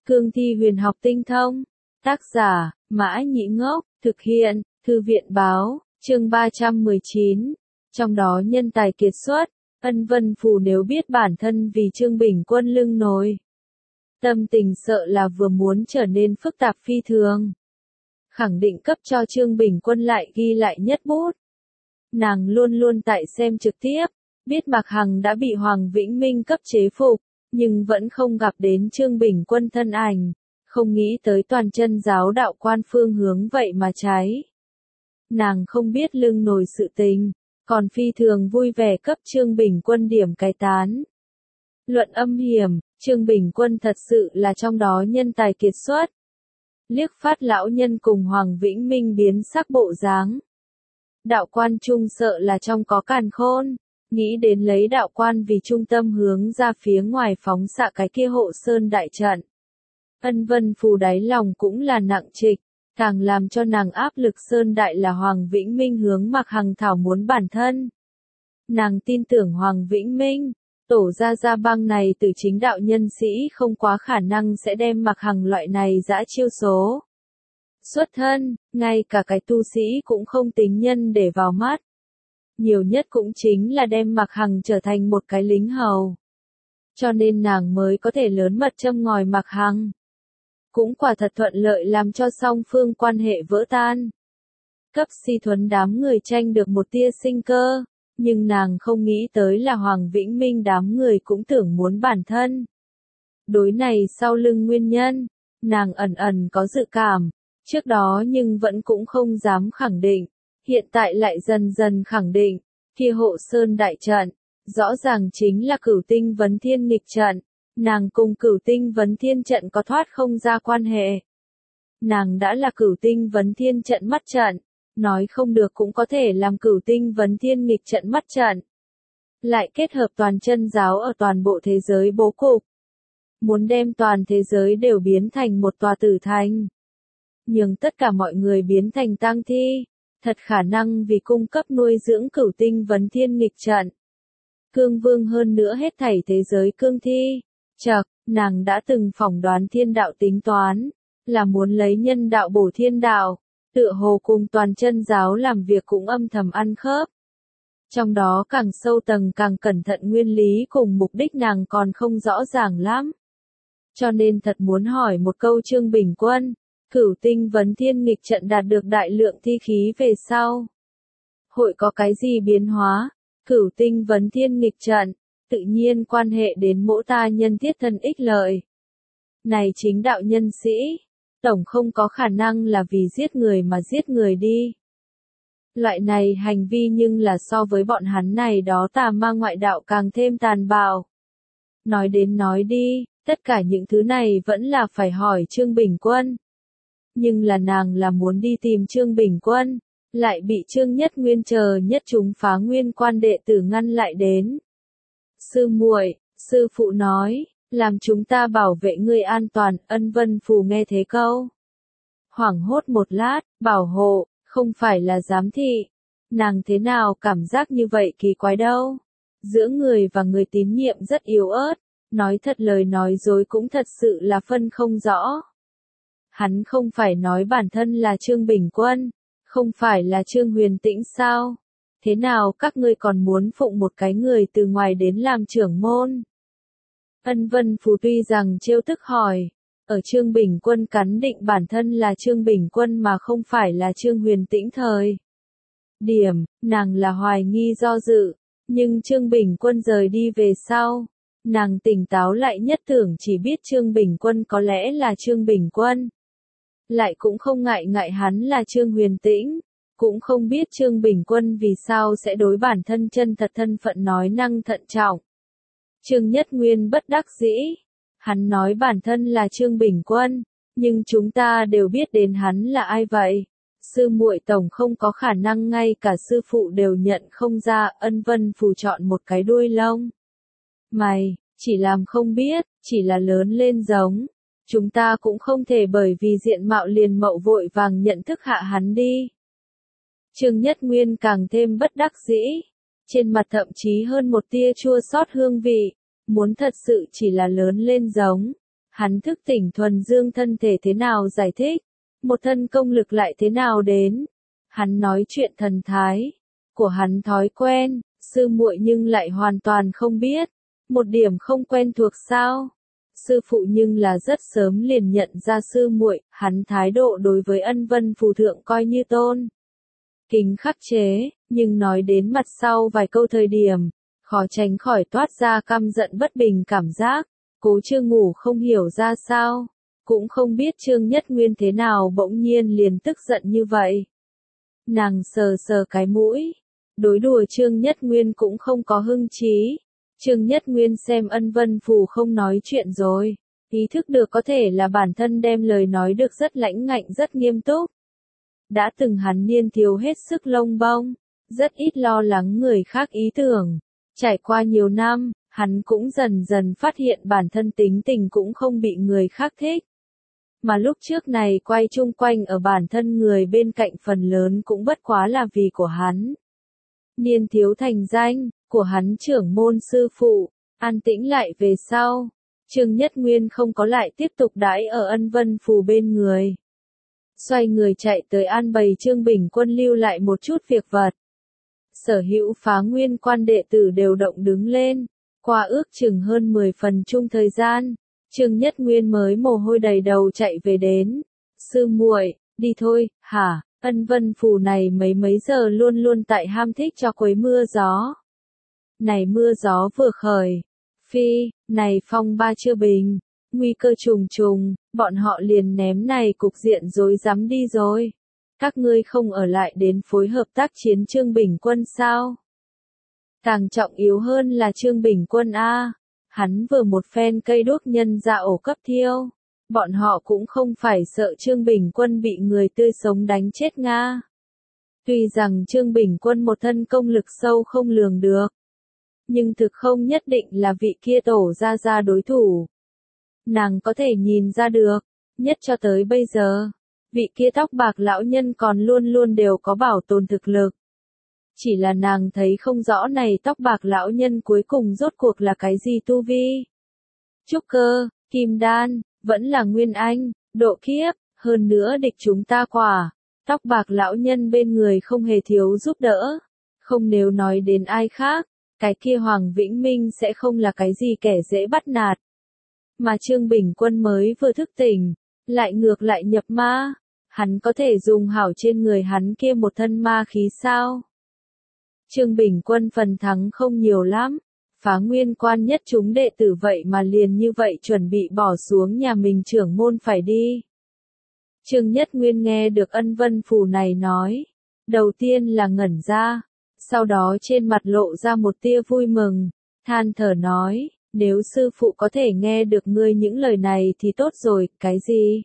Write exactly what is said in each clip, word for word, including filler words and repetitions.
Cương thi huyền học tinh thông. Tác giả, Mã Nhĩ Ngốc, thực hiện, Thư viện Báo, chương ba trăm mười chín. Trong đó nhân tài kiệt xuất, Ân Vân Phù nếu biết bản thân vì Trương Bình Quân lưng nồi. Tâm tình sợ là vừa muốn trở nên phức tạp phi thường. Khẳng định cấp cho Trương Bình Quân lại ghi lại nhất bút. Nàng luôn luôn tại xem trực tiếp, biết Mạc Hằng đã bị Hoàng Vĩnh Minh cấp chế phục, nhưng vẫn không gặp đến Trương Bình Quân thân ảnh, không nghĩ tới toàn chân giáo đạo quan phương hướng vậy mà cháy. Nàng không biết lưng nồi sự tình, còn phi thường vui vẻ cấp Trương Bình Quân điểm cái tán. Luận âm hiểm, Trương Bình Quân thật sự là trong đó nhân tài kiệt xuất. Liếc phát lão nhân cùng Hoàng Vĩnh Minh biến sắc bộ dáng. Đạo quan trung sợ là trong có càn khôn, nghĩ đến lấy đạo quan vì trung tâm hướng ra phía ngoài phóng xạ cái kia hộ sơn đại trận. Ân Vân Phù đáy lòng cũng là nặng trịch, càng làm cho nàng áp lực sơn đại là Hoàng Vĩnh Minh hướng Mạc Hằng thảo muốn bản thân. Nàng tin tưởng Hoàng Vĩnh Minh, tổ ra ra băng này từ chính đạo nhân sĩ không quá khả năng sẽ đem Mạc Hằng loại này dã chiêu số. Xuất thân, ngay cả cái tu sĩ cũng không tính nhân để vào mắt. Nhiều nhất cũng chính là đem Mạc Hằng trở thành một cái lính hầu. Cho nên nàng mới có thể lớn mật châm ngòi Mạc Hằng. Cũng quả thật thuận lợi làm cho song phương quan hệ vỡ tan. Cấp Si Thuấn đám người tranh được một tia sinh cơ, nhưng nàng không nghĩ tới là Hoàng Vĩnh Minh đám người cũng tưởng muốn bản thân. Đối này sau lưng nguyên nhân, nàng ẩn ẩn có dự cảm, trước đó nhưng vẫn cũng không dám khẳng định, hiện tại lại dần dần khẳng định, kia hộ sơn đại trận, rõ ràng chính là Cửu Tinh Vấn Thiên nghịch trận. Nàng cùng Cửu Tinh Vấn Thiên trận có thoát không ra quan hệ. Nàng đã là Cửu Tinh Vấn Thiên trận mắt trận, nói không được cũng có thể làm Cửu Tinh Vấn Thiên nghịch trận mắt trận. Lại kết hợp toàn chân giáo ở toàn bộ thế giới bố cục. Muốn đem toàn thế giới đều biến thành một tòa tử thành. Nhưng tất cả mọi người biến thành tang thi, thật khả năng vì cung cấp nuôi dưỡng Cửu Tinh Vấn Thiên nghịch trận. Cương Vương hơn nữa hết thảy thế giới cương thi. Chậc, nàng đã từng phỏng đoán thiên đạo tính toán, là muốn lấy nhân đạo bổ thiên đạo, tựa hồ cùng toàn chân giáo làm việc cũng âm thầm ăn khớp. Trong đó càng sâu tầng càng cẩn thận nguyên lý cùng mục đích nàng còn không rõ ràng lắm. Cho nên thật muốn hỏi một câu Trương Bình Quân, Cửu Tinh Vấn Thiên nghịch trận đạt được đại lượng thi khí về sau. Hội có cái gì biến hóa? Cửu Tinh Vấn Thiên nghịch trận. Tự nhiên quan hệ đến mỗi ta nhân thiết thân ích lợi. Này chính đạo nhân sĩ, tổng không có khả năng là vì giết người mà giết người đi. Loại này hành vi nhưng là so với bọn hắn này đó tà ma ngoại đạo càng thêm tàn bạo. Nói đến nói đi, tất cả những thứ này vẫn là phải hỏi Trương Bình Quân. Nhưng là nàng là muốn đi tìm Trương Bình Quân, lại bị Trương Nhất Nguyên chờ nhất chúng phá nguyên quan đệ tử ngăn lại đến. Sư muội, sư phụ nói, làm chúng ta bảo vệ ngươi an toàn, Ân Vân Phù nghe thế câu. Hoảng hốt một lát, bảo hộ, không phải là giám thị. Nàng thế nào cảm giác như vậy kỳ quái đâu. Giữa người và người tín nhiệm rất yếu ớt, nói thật lời nói dối cũng thật sự là phân không rõ. Hắn không phải nói bản thân là Trương Bình Quân, không phải là Trương Huyền Tĩnh sao? Thế nào các ngươi còn muốn phụng một cái người từ ngoài đến làm trưởng môn? Ân Vân Phù tuy rằng trêu tức hỏi, ở Trương Bình Quân cắn định bản thân là Trương Bình Quân mà không phải là Trương Huyền Tĩnh thời. Điểm, nàng là hoài nghi do dự, nhưng Trương Bình Quân rời đi về sau, nàng tỉnh táo lại nhất tưởng chỉ biết Trương Bình Quân có lẽ là Trương Bình Quân. Lại cũng không ngại ngại hắn là Trương Huyền Tĩnh. Cũng không biết Trương Bình Quân vì sao sẽ đối bản thân chân thật thân phận nói năng thận trọng. Trương Nhất Nguyên bất đắc dĩ. Hắn nói bản thân là Trương Bình Quân, nhưng chúng ta đều biết đến hắn là ai vậy. Sư muội tổng không có khả năng ngay cả sư phụ đều nhận không ra. Ân Vân Phù chọn một cái đuôi lông. Mày, chỉ làm không biết, chỉ là lớn lên giống. Chúng ta cũng không thể bởi vì diện mạo liền mậu vội vàng nhận thức hạ hắn đi. Trương Nhất Nguyên càng thêm bất đắc dĩ, trên mặt thậm chí hơn một tia chua xót hương vị, muốn thật sự chỉ là lớn lên giống, Hắn thức tỉnh thuần dương thân thể thế nào giải thích, một thân công lực lại thế nào đến. Hắn nói chuyện thần thái của hắn thói quen, sư muội nhưng lại hoàn toàn không biết, một điểm không quen thuộc sao? Sư phụ nhưng là rất sớm liền nhận ra sư muội, hắn thái độ đối với Ân Vân phù thượng coi như tôn kính khắc chế, nhưng nói đến mặt sau vài câu thời điểm, khó tránh khỏi toát ra căm giận bất bình cảm giác. Cố Trương Ngủ không hiểu ra sao, cũng không biết Trương Nhất Nguyên thế nào bỗng nhiên liền tức giận như vậy. Nàng sờ sờ cái mũi, đối đùa Trương Nhất Nguyên cũng không có hưng trí. Trương Nhất Nguyên xem Ân Vân Phù không nói chuyện rồi, ý thức được có thể là bản thân đem lời nói được rất lãnh ngạnh rất nghiêm túc. Đã từng hắn niên thiếu hết sức lông bông, rất ít lo lắng người khác ý tưởng. Trải qua nhiều năm, hắn cũng dần dần phát hiện bản thân tính tình cũng không bị người khác thích. Mà lúc trước này quay chung quanh ở bản thân người bên cạnh phần lớn cũng bất quá là vì của hắn. Niên thiếu thành danh, của hắn trưởng môn sư phụ, an tĩnh lại về sau. Trương Nhất Nguyên không có lại tiếp tục đãi ở Ân Vân Phù bên người. Xoay người chạy tới an bày Trương Bình Quân lưu lại một chút việc vật. Sở hữu Phá Nguyên quan đệ tử đều động đứng lên. Qua ước chừng hơn mười phần chung thời gian, Trương Nhất Nguyên mới mồ hôi đầy đầu chạy về đến. Sư muội, đi thôi, hả? Ân Vân Phù này mấy mấy giờ luôn luôn tại ham thích cho quấy mưa gió. Này mưa gió vừa khởi, phi, này phong ba chưa bình, nguy cơ trùng trùng, bọn họ liền ném này cục diện rối rắm đi rồi. Các ngươi không ở lại đến phối hợp tác chiến Trương Bình Quân sao? Càng trọng yếu hơn là Trương Bình Quân A, hắn vừa một phen cây đuốc nhân ra ổ cấp thiêu. Bọn họ cũng không phải sợ Trương Bình Quân bị người tươi sống đánh chết Nga. Tuy rằng Trương Bình Quân một thân công lực sâu không lường được, nhưng thực không nhất định là vị kia tổ ra ra đối thủ. Nàng có thể nhìn ra được, nhất cho tới bây giờ, vị kia tóc bạc lão nhân còn luôn luôn đều có bảo tồn thực lực. Chỉ là nàng thấy không rõ này tóc bạc lão nhân cuối cùng rốt cuộc là cái gì tu vi. Trúc cơ, kim đan, vẫn là nguyên anh, độ kiếp, hơn nữa địch chúng ta quả. Tóc bạc lão nhân bên người không hề thiếu giúp đỡ. Không nếu nói đến ai khác, cái kia Hoàng Vĩnh Minh sẽ không là cái gì kẻ dễ bắt nạt. Mà Trương Bình Quân mới vừa thức tỉnh, lại ngược lại nhập ma. Hắn có thể dùng hảo trên người hắn kia một thân ma khí sao? Trương Bình Quân phần thắng không nhiều lắm. Phá Nguyên quan nhất chúng đệ tử vậy mà liền như vậy chuẩn bị bỏ xuống nhà mình trưởng môn phải đi. Trương Nhất Nguyên nghe được Ân Vân Phù này nói. Đầu tiên là ngẩn ra. Sau đó trên mặt lộ ra một tia vui mừng. Than thở nói, nếu sư phụ có thể nghe được ngươi những lời này thì tốt rồi, cái gì?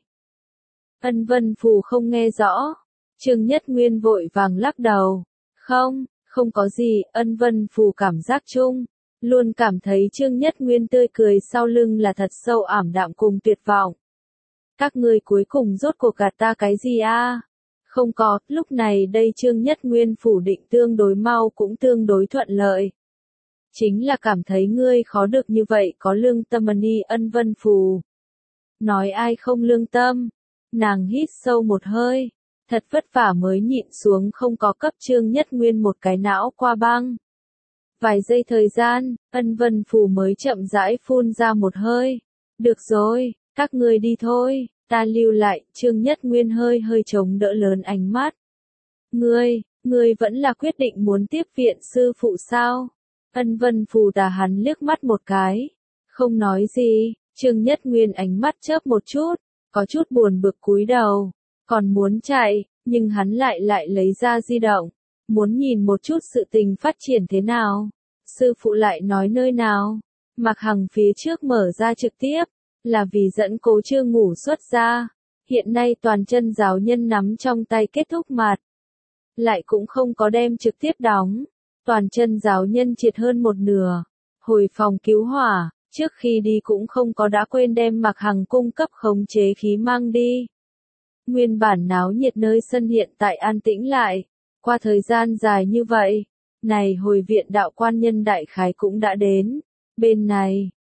Ân Vân Phù không nghe rõ. Trương Nhất Nguyên vội vàng lắc đầu. Không, không có gì, Ân Vân Phù cảm giác chung. Luôn cảm thấy Trương Nhất Nguyên tươi cười sau lưng là thật sâu ảm đạm cùng tuyệt vọng. Các ngươi cuối cùng rốt cuộc gạt ta cái gì a? Không có, lúc này đây Trương Nhất Nguyên phủ định tương đối mau cũng tương đối thuận lợi. Chính là cảm thấy ngươi khó được như vậy có lương tâm đi Ân Vân Phù. Nói ai không lương tâm? Nàng hít sâu một hơi. Thật vất vả mới nhịn xuống không có cấp Trương Nhất Nguyên một cái não qua băng. Vài giây thời gian, Ân Vân Phù mới chậm rãi phun ra một hơi. Được rồi, các ngươi đi thôi, ta lưu lại. Trương Nhất Nguyên hơi hơi chống đỡ lớn ánh mắt. Ngươi, ngươi vẫn là quyết định muốn tiếp viện sư phụ sao? Ân Vân Phù tà hắn liếc mắt một cái. Không nói gì, Trương Nhất Nguyên ánh mắt chớp một chút, có chút buồn bực cúi đầu. Còn muốn chạy, nhưng hắn lại lại lấy ra di động. Muốn nhìn một chút sự tình phát triển thế nào. Sư phụ lại nói nơi nào. Mạc Hằng phía trước mở ra trực tiếp. Là vì dẫn Cố Trương Ngủ xuất ra. Hiện nay toàn chân giáo nhân nắm trong tay kết thúc mặt. Lại cũng không có đem trực tiếp đóng. Toàn chân giáo nhân triệt hơn một nửa. Hồi phòng cứu hỏa. Trước khi đi cũng không có đã quên đem Mạc Hằng cung cấp khống chế khí mang đi. Nguyên bản náo nhiệt nơi sân hiện tại an tĩnh lại. Qua thời gian dài như vậy, này hồi viện đạo quan nhân đại khái cũng đã đến. Bên này,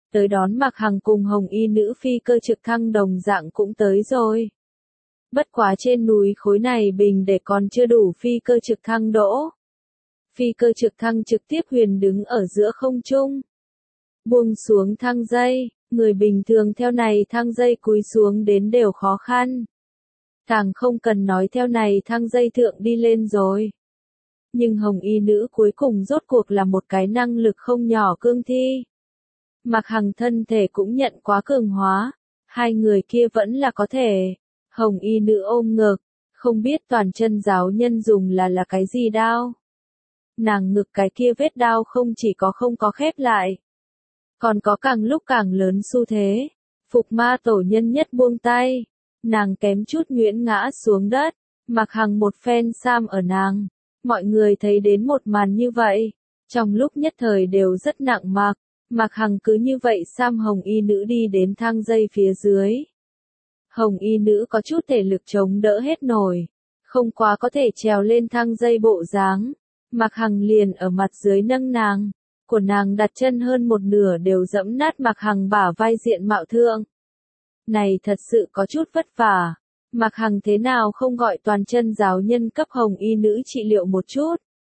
tới đón Mạc Hằng cùng Hồng Y nữ phi cơ trực thăng đồng dạng cũng tới rồi. Bất quá trên núi khối này bình để còn chưa đủ phi cơ trực thăng đỗ. Phi cơ trực thăng trực tiếp huyền đứng ở giữa không trung. Buông xuống thang dây, người bình thường theo này thang dây cúi xuống đến đều khó khăn. Càng không cần nói theo này thang dây thượng đi lên rồi. Nhưng Hồng Y nữ cuối cùng rốt cuộc là một cái năng lực không nhỏ cương thi. Mạc Hằng thân thể cũng nhận quá cường hóa, hai người kia vẫn là có thể. Hồng Y nữ ôm ngực, không biết toàn chân giáo nhân dùng là là cái gì đao. Nàng ngực cái kia vết đao không chỉ có không có khép lại, còn có càng lúc càng lớn xu thế. Phục ma tổ nhân nhất buông tay, nàng kém chút nhuyễn ngã xuống đất, Mạc Hằng một phen sam ở nàng. Mọi người thấy đến một màn như vậy, trong lúc nhất thời đều rất nặng Mạc. Mạc Hằng cứ như vậy sam Hồng Y nữ đi đến thang dây phía dưới. Hồng Y nữ có chút thể lực chống đỡ hết nổi, không quá có thể trèo lên thang dây bộ dáng. Mạc Hằng liền ở mặt dưới nâng nàng, của nàng đặt chân hơn một nửa đều dẫm nát Mạc Hằng bả vai diện mạo thượng. Này thật sự có chút vất vả. Mạc Hằng thế nào không gọi toàn chân giáo nhân cấp Hồng Y nữ trị liệu một chút.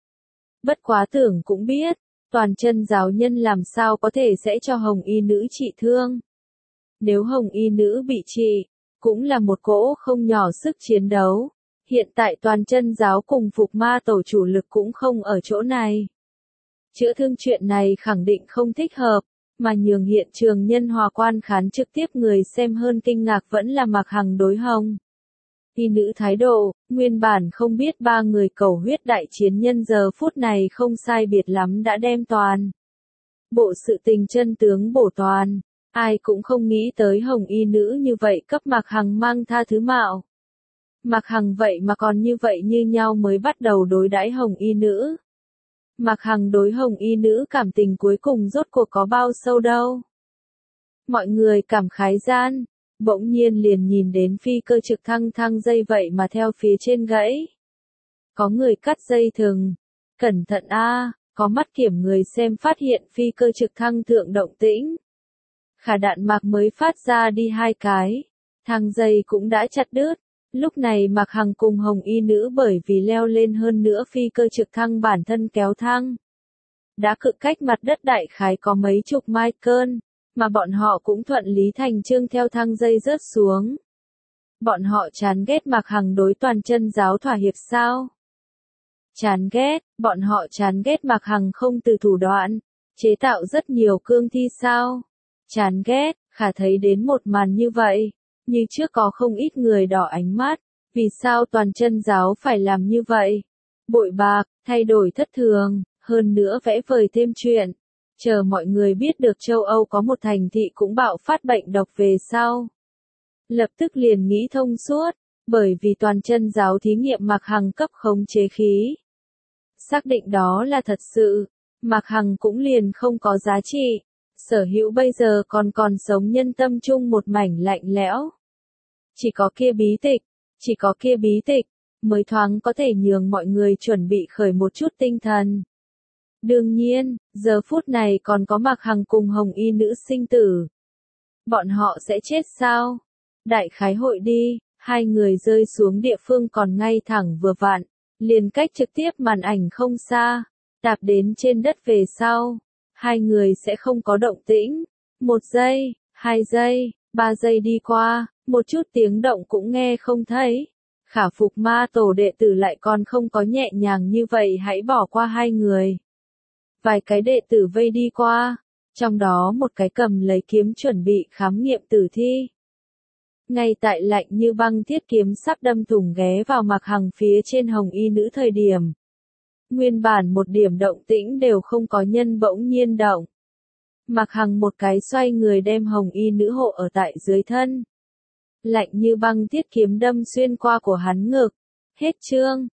Bất quá tưởng cũng biết, toàn chân giáo nhân làm sao có thể sẽ cho Hồng Y nữ trị thương. Nếu Hồng Y nữ bị trị, cũng là một cỗ không nhỏ sức chiến đấu. Hiện tại toàn chân giáo cùng Phục ma tổ chủ lực cũng không ở chỗ này. Chữa thương chuyện này khẳng định không thích hợp, mà nhường hiện trường nhân hòa quan khán trực tiếp người xem hơn kinh ngạc vẫn là Mạc Hằng đối Hồng Y nữ thái độ. Nguyên bản không biết ba người cầu huyết đại chiến nhân giờ phút này không sai biệt lắm đã đem toàn bộ sự tình chân tướng bổ toàn. Ai cũng không nghĩ tới Hồng Y nữ như vậy cấp Mạc Hằng mang tha thứ mạo. Mạc Hằng vậy mà còn như vậy như nhau mới bắt đầu đối đãi Hồng Y nữ. Mạc Hằng đối Hồng Y nữ cảm tình cuối cùng rốt cuộc có bao sâu đâu. Mọi người cảm khái gian, bỗng nhiên liền nhìn đến phi cơ trực thăng thang dây vậy mà theo phía trên gãy. Có người cắt dây thừng. Cẩn thận a, có mắt kiểm người xem phát hiện phi cơ trực thăng thượng động tĩnh. Khả đạn Mạc mới phát ra đi hai cái, thang dây cũng đã chặt đứt. Lúc này Mạc Hằng cùng Hồng Y nữ bởi vì leo lên hơn nữa phi cơ trực thăng bản thân kéo thang, đã cự cách mặt đất đại khái có mấy chục mai cơn, mà bọn họ cũng thuận lý thành chương theo thang dây rớt xuống. Bọn họ chán ghét Mạc Hằng đối toàn chân giáo thỏa hiệp sao? Chán ghét, bọn họ chán ghét Mạc Hằng không từ thủ đoạn, chế tạo rất nhiều cương thi sao? Chán ghét, khả thấy đến một màn như vậy. Như trước có không ít người đỏ ánh mắt, vì sao toàn chân giáo phải làm như vậy? Bội bạc, thay đổi thất thường, hơn nữa vẽ vời thêm chuyện. Chờ mọi người biết được châu Âu có một thành thị cũng bạo phát bệnh độc về sau. Lập tức liền nghĩ thông suốt, bởi vì toàn chân giáo thí nghiệm Mạc Hằng cấp khống chế khí. Xác định đó là thật sự, Mạc Hằng cũng liền không có giá trị. Sở hữu bây giờ còn còn sống nhân tâm chung một mảnh lạnh lẽo. Chỉ có kia bí tịch, chỉ có kia bí tịch, mới thoáng có thể nhường mọi người chuẩn bị khởi một chút tinh thần. Đương nhiên, giờ phút này còn có Mạc Hằng cùng Hồng Y nữ sinh tử. Bọn họ sẽ chết sao? Đại khái hội đi, hai người rơi xuống địa phương còn ngay thẳng vừa vặn, liền cách trực tiếp màn ảnh không xa, tạp đến trên đất về sau. Hai người sẽ không có động tĩnh. Một giây, hai giây, ba giây đi qua, một chút tiếng động cũng nghe không thấy. Khả Phục ma tổ đệ tử lại còn không có nhẹ nhàng như vậy, hãy bỏ qua hai người. Vài cái đệ tử vây đi qua, trong đó một cái cầm lấy kiếm chuẩn bị khám nghiệm tử thi. Ngay tại lạnh như băng thiết kiếm sắp đâm thủng ghé vào Mạc Hằng phía trên Hồng Y nữ thời điểm. Nguyên bản một điểm động tĩnh đều không có nhân bỗng nhiên động. Mạc Hằng một cái xoay người đem Hồng Y nữ hộ ở tại dưới thân. Lạnh như băng thiết kiếm đâm xuyên qua của hắn ngực. Hết chương.